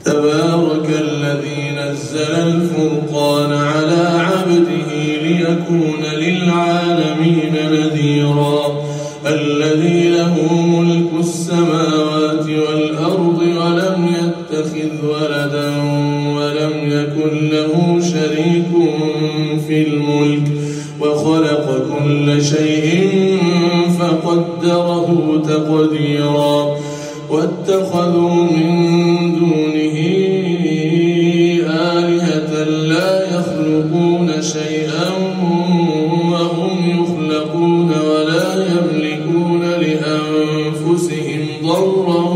تبارك الذي نزل الفرقان على عبده ليكون للعالمين نذيرا الذي له ملك السماوات والأرض ولم يتخذ ولدا ولم يكن له شريك في الملك وخلق كل شيء فقدره تقديرا واتخذوا من دونه آلهة لا يخلقون شيئا وهم يخلقون ولا يملكون لأنفسهم ضرا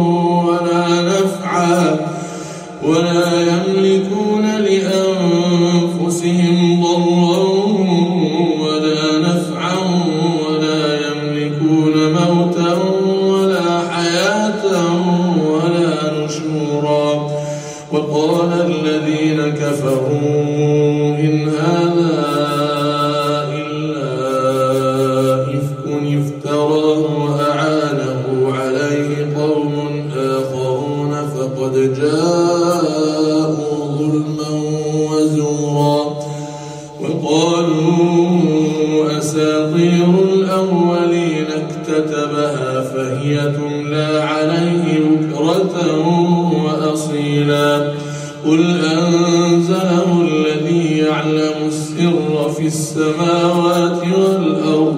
ولا نفعا ولا يملكون موتا ولا حياة ولا نشورا وقال الذين كفروا إن هذا إلا إفك افتراه وأعانه عليه قوم آخرون فقد جاءوا ظلما وزورا وقالوا أساطير الأولين اكتتبها فهي تملى عليه بكرة وأصيلا قل أنزله الذي يعلم السر في السماوات والأرض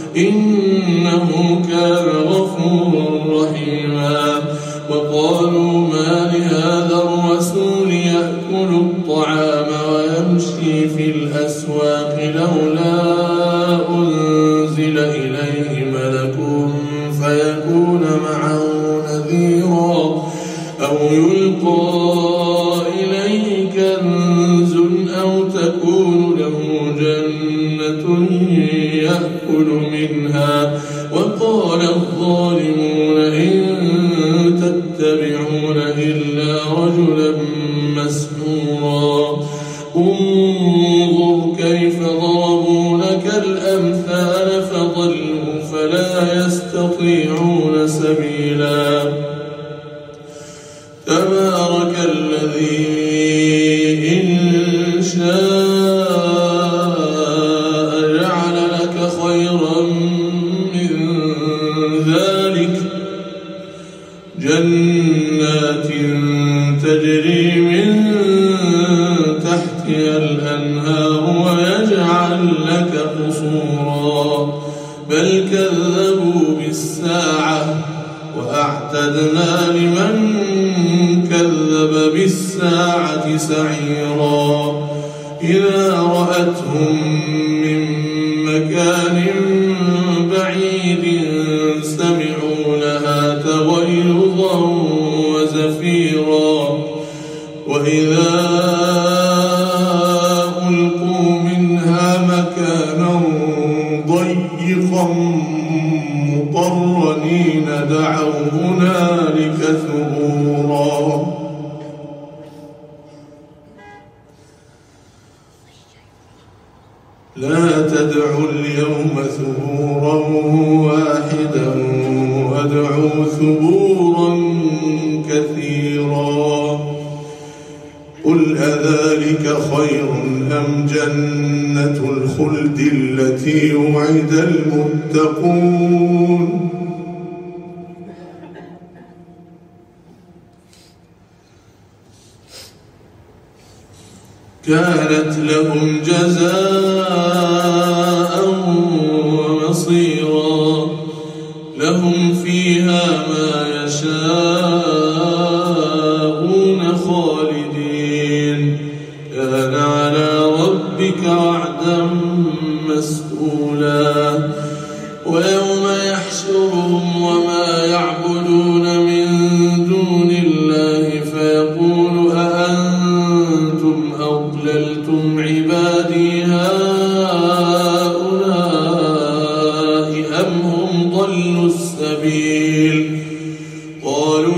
إنه كان غفورا رحيما وقالوا ما لهذا الرسول يأكل الطعام ويمشي في الأسواق لولا أنزل إليه ملك فيكون معه نذيرا أو يلقى إليه كنز أو تكون له جنة يأكل منها وقال الظالمون إن تتبعون إلا رجلا مسحورا انظر كيف ضربوا لك الأمثال فضلوا فلا يستطيعون سبيلا تبارك الذي إن شاء جعل لك خيرا من ذلك جنات تجري من تحتها الأنهار ويجعل لك قصورا بل كذبوا بالساعة وأعتدنا لمن كذب بالساعة سعيرا إذا رأتهم من مكان بعيد سمعوا لها تغيظا وزفيرا وإذا ألقوا منها مكانا ضيقا مقرنين دعوا هنالك ثبورا لا تدعوا اليوم ثبورا واحدا وادعوا ثبورا كثيرا قل أذلك خير أم جنة الخلد التي وعد المتقون كانت لهم جزاء ومصيرا لهم فيها ما يشاءون خالدين كان على ربك وعدا مسئولا ويوم يحشرهم وما يعبدون من دون الله فيقول أأنتم أضللتم عبادي هؤلاء أم هم ضلوا السبيل قالوا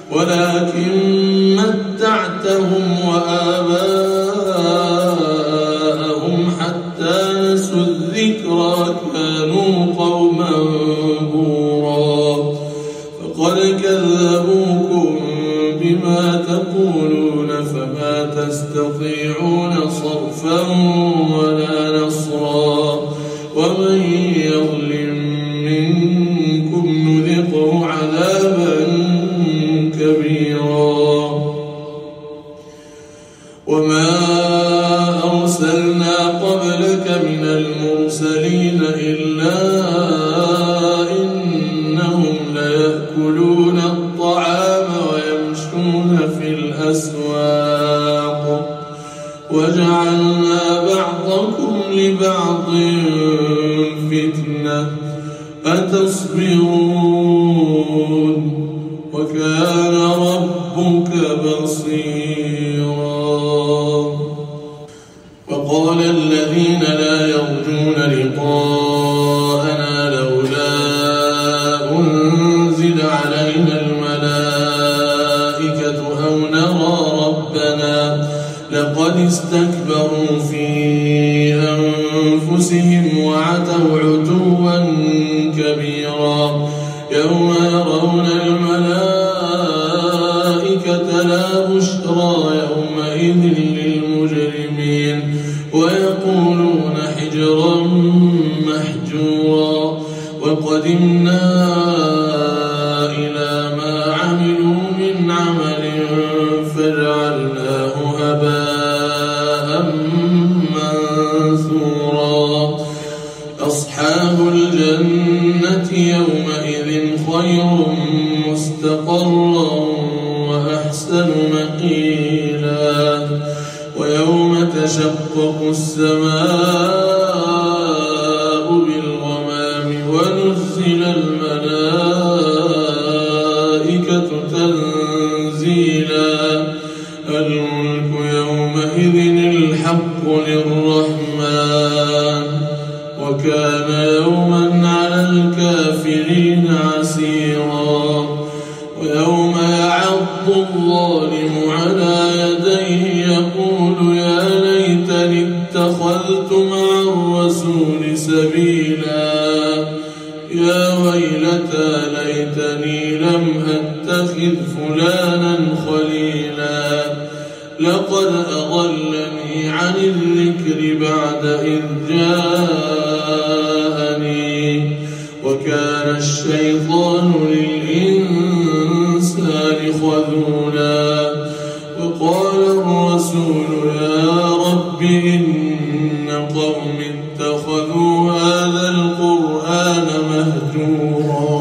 ولكن متعتهم وآباءهم حتى نسوا الذكرى كانوا قوما بورا فقد كذبوكم بما تقولون فما تستطيعون صرفا ولا نصرا ومن يظلم منكم نذقه عذابا كبيرا وما أرسلنا قبلك من المرسلين إلا إنهم ليأكلون الطعام ويمشون في الأسواق وجعلنا بعضكم لبعض فتنة أتصبرون وكان ربك بصيرا وقال الذين لا يرجون لقاءنا لولا أنزل علينا الملائكة أو نرى ربنا لقد استكبروا في أنفسهم وعتوا عتوا كبيرا يوم يرون الملائكة لا بشرى يومئذ للمجرمين ويقولون حجرا محجورا وقدمنا إلى ما عملوا من عمل فجعلناه هباء منثورا أصحاب الجنة يومئذ خير مستقرا وأحسن مقيلا ويوم تشقق السماء بالغمام ونزل الملائكة تنزيلا الملك يومئذ الحق للرحمن وكان يوما على الكافرين عسيرا ويوم يعض الظالم على يديه يقول يا ليتني اتخذت مع الرسول سبيلا يا ويلتى ليتني لم أتخذ فلانا خليلا لقد أضلني عن الذكر بعد إذ جاءني وكان الشيطان للإنسان خذولا وقال الرسول يا رب إن قوم اتخذوا هذا القرآن مهجورا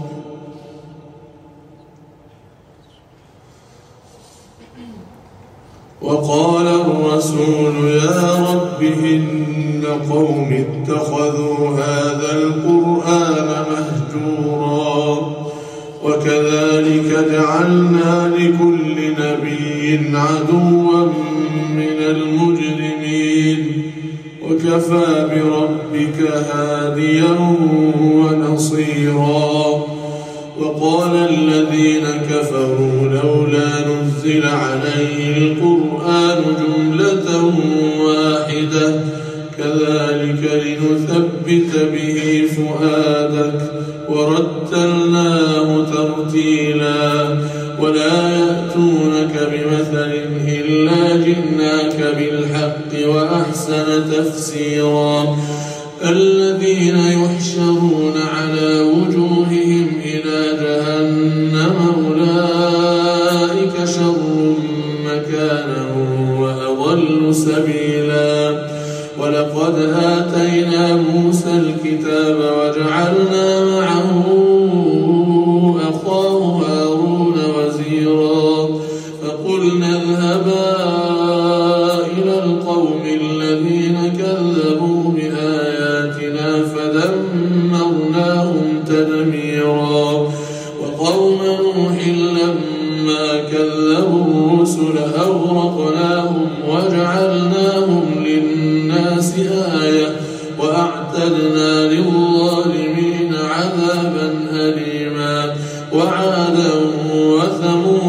وقال الرسول يا رب إن قوم اتخذوا هذا القرآن مهجورا وكذلك جعلنا لكل نبي عدوا من المجرمين وكفى بربك هاديا ونصيرا وقال الذين كفروا لولا نزل عليه القرآن جملة واحدة كذلك لنثبت به فؤادك ورتلناه ترتيلا ولا يأتونك بمثل إلا جئناك بالحق وأحسن تفسيرا الذين يحشرون على وجوههم إلى جهنم أولئك شر مكانا وأضل سبيلا ولقد آتينا موسى الكتاب وجعلنا معه أخاه هارون وزيرا فقلنا اذهبا إلى القوم الذين كذبوا بآياتنا فدمرناهم تدميرا وقوم نوح لما كذبوا الرسل أغرقناهم وجعلناهم للناس آية وأعتدنا للظالمين عذابا أليما وعادا وثمود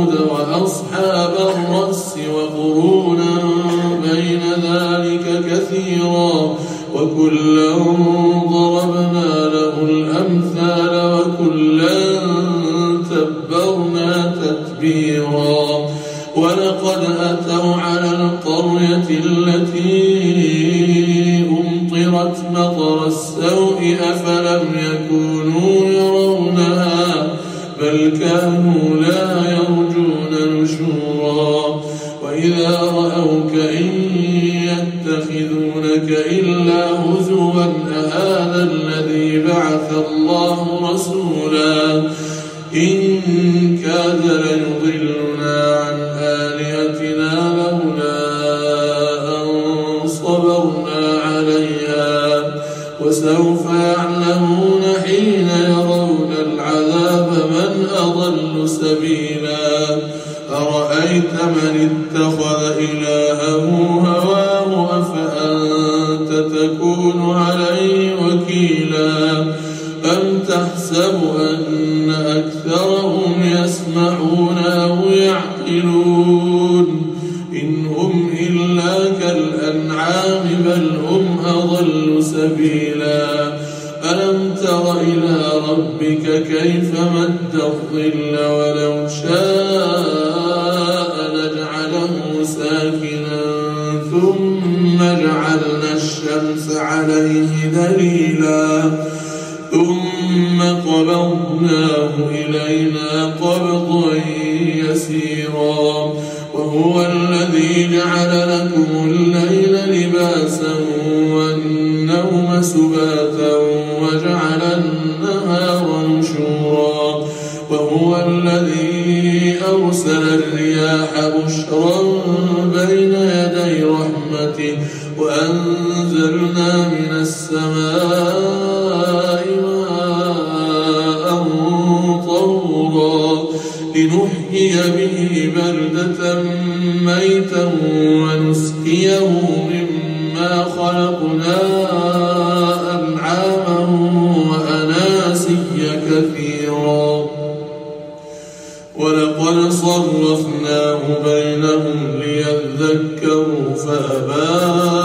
وأصحاب الرس وقرونا بين ذلك كثيرا وكلا ضربنا له الأمثال وكلا تبرنا تتبيرا ولقد أتوا على القرية التي أمطرت مطر السوء أفلم يكونوا يرونها بل كانوا لا يرجون نشورا وإذا رأوك إن يتخذونك إلا هزوا أهذا الذي بعث الله رسولا إن كاد ليضلنا عن آلهتنا لولا أن صبرنا عليها وسوف يعلمون حين يرون العذاب من أضل سبيلا أرأيت من اتخذ إلهه هواه أفأنت تكون عليه وكيلا أم تحسب أن أكثرهم يسمعون أو يعقلون إن هم إلا كالأنعام بل هم أضل سبيلا ألم تر إلى ربك كيف مد الظل ولو شاء لجعله ساكنا ثم جعلنا الشمس عليه دليلا ثم قبضناه إلينا قبضا يسيرا وهو الذي جعل لكم الليل لباسا والنوم سباتا وجعل النهار نشورا وهو الذي أرسل الرياح بشرا بين يدي رحمته وأنزلنا من السماء ماء طهورا لنحيي به بلدة ميتا ونسقيه مما خلقنا أنعاما وأناسيا كثيرا ولقد صرفناه بينهم ليذكروا فأبى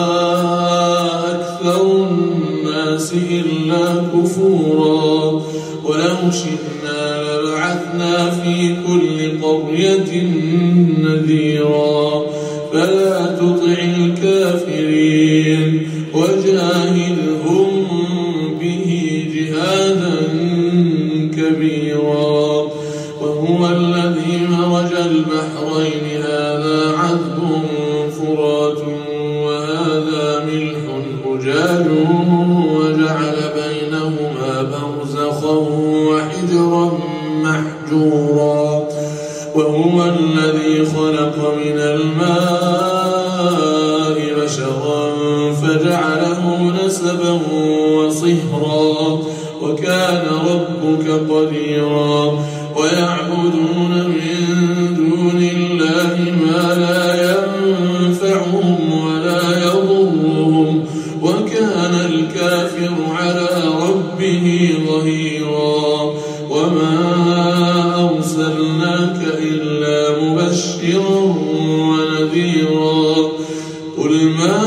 أكثر الناس إلا كفورا ولو شئنا لبعثنا في كل قرية نذيرا فلا تطع الكافرين وجاهدهم به جهادا كبيرا وهو الذي مرج البحرين هذا عذب فرات وهذا ملح أجاج وجعل بينهما برزخا وحجرا محجورا وهو الذي خلق من الماء بشرا فجعله نسبا وصهرا وكان ربك قديرا ويعبدون من دون الله ما لا ينفعهم ولا يضرهم وكان الكافر على ربه ظهيرا وما أرسلناك إلا مبشرا ونذيرا قل ما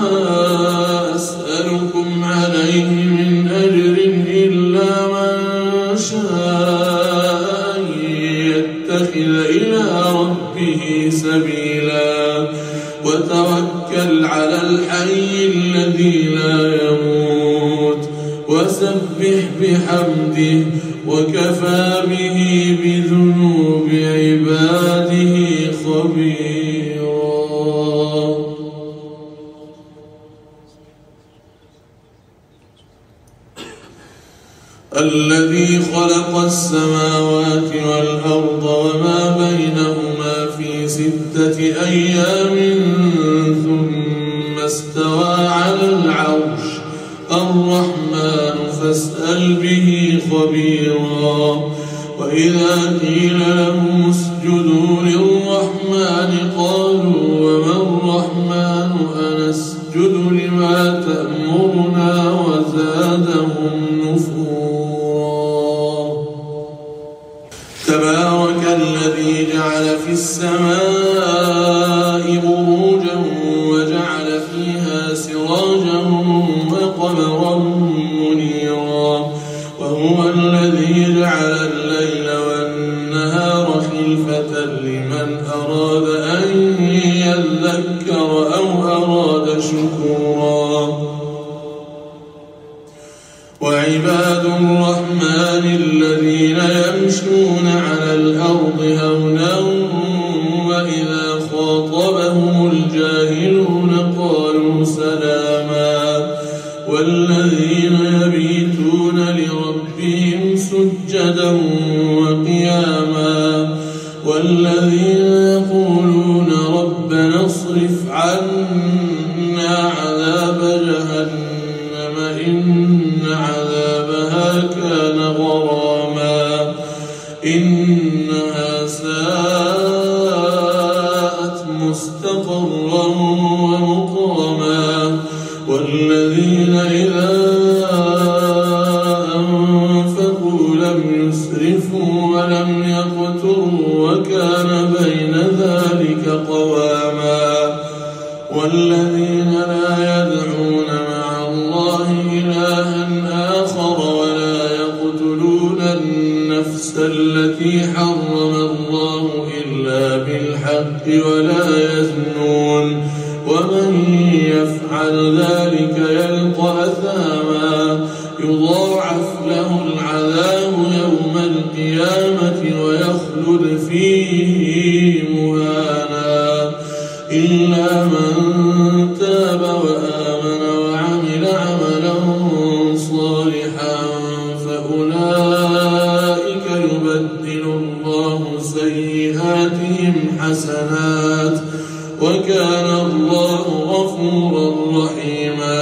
أسألكم عليه من أجر إلا من شاء أن يتخذ إلى ربه سبيلا وتوكل على الحي الذي لا يموت وسبح بحمده وكفى به بذنوب عباده خبيرا الذي خلق السماوات والأرض وما بينهما في 6 أيام ثم استوى على العرش الرحمن فاسأل به خبيرا وإذا قيل لهم اسجدوا للرحمن قالوا وما الرحمن أنسجد لما تأمرنا وزادهم نفورا تبارك الذي وجعل في السماء بروجا وجعل فيها سراجا وقمرا منيرا وهو الذي جعل الليل والنهار خلفة لمن أراد أن يذكر أو أراد شكورا وعباد الرحمن الذين يمشون على الأرض هونا وإذا خاطبهم الجاهلون قالوا سلاما والذين يبيتون لربهم سجدا وقياما والذين يقولون ربنا اصرف عنا عذاب جهنم إن عذابها كان غراما إنها ساءت مستقرا ومقاما والذين إذا أنفقوا لم يسرفوا ولم يقتروا وكان بين ذلك قواما والذين لا يدعون مع الله إلها آخر ولا يقتلون النفس التي حرم الله إلا بالحق ولا يزنون ومن يفعل ذلك يلقى أثاما يضاعف له العذاب يوم القيامة ويخلد فيه مهانا إلا من تاب وآمن وعمل عملا صالحا فأولئك يبدل الله سيئاتهم حسنات وكان الله غفورا رحيما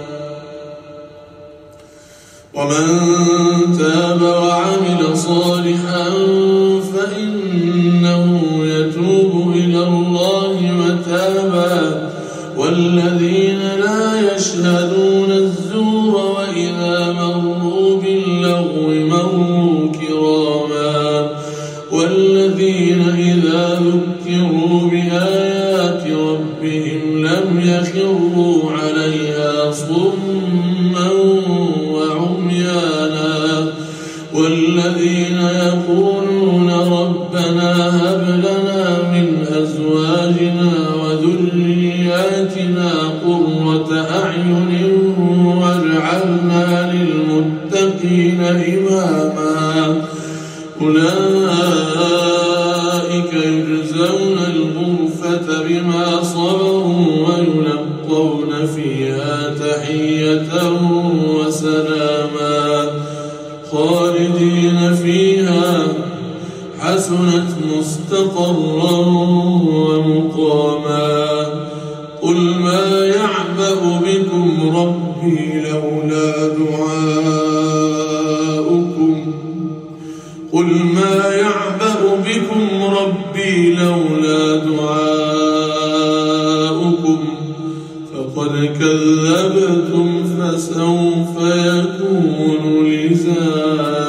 ومن تاب وعمل صالحا فإنه يتوب إلى الله متابا والذين لا يشهدون الزور وإذا مروا باللغو مروا كراما والذين إذا ذكروا بآيات ربهم لم يخروا عليها صما وعميانا والذين يقولون ربنا هب لنا من أزواجنا وذرياتنا قرة أعين واجعلنا للمتقين إماما أولئك يجزون الغرفة بما صبروا ويلقون فيها تحية وسلاما خالدين فيها حسنت مستقرا ومقاما قل ما يعبأ بكم ربي لولا دعاؤكم قل ما يعبأ بكم ربي لولا دعاؤكم فقد كذبتم فسوف يكون لزاما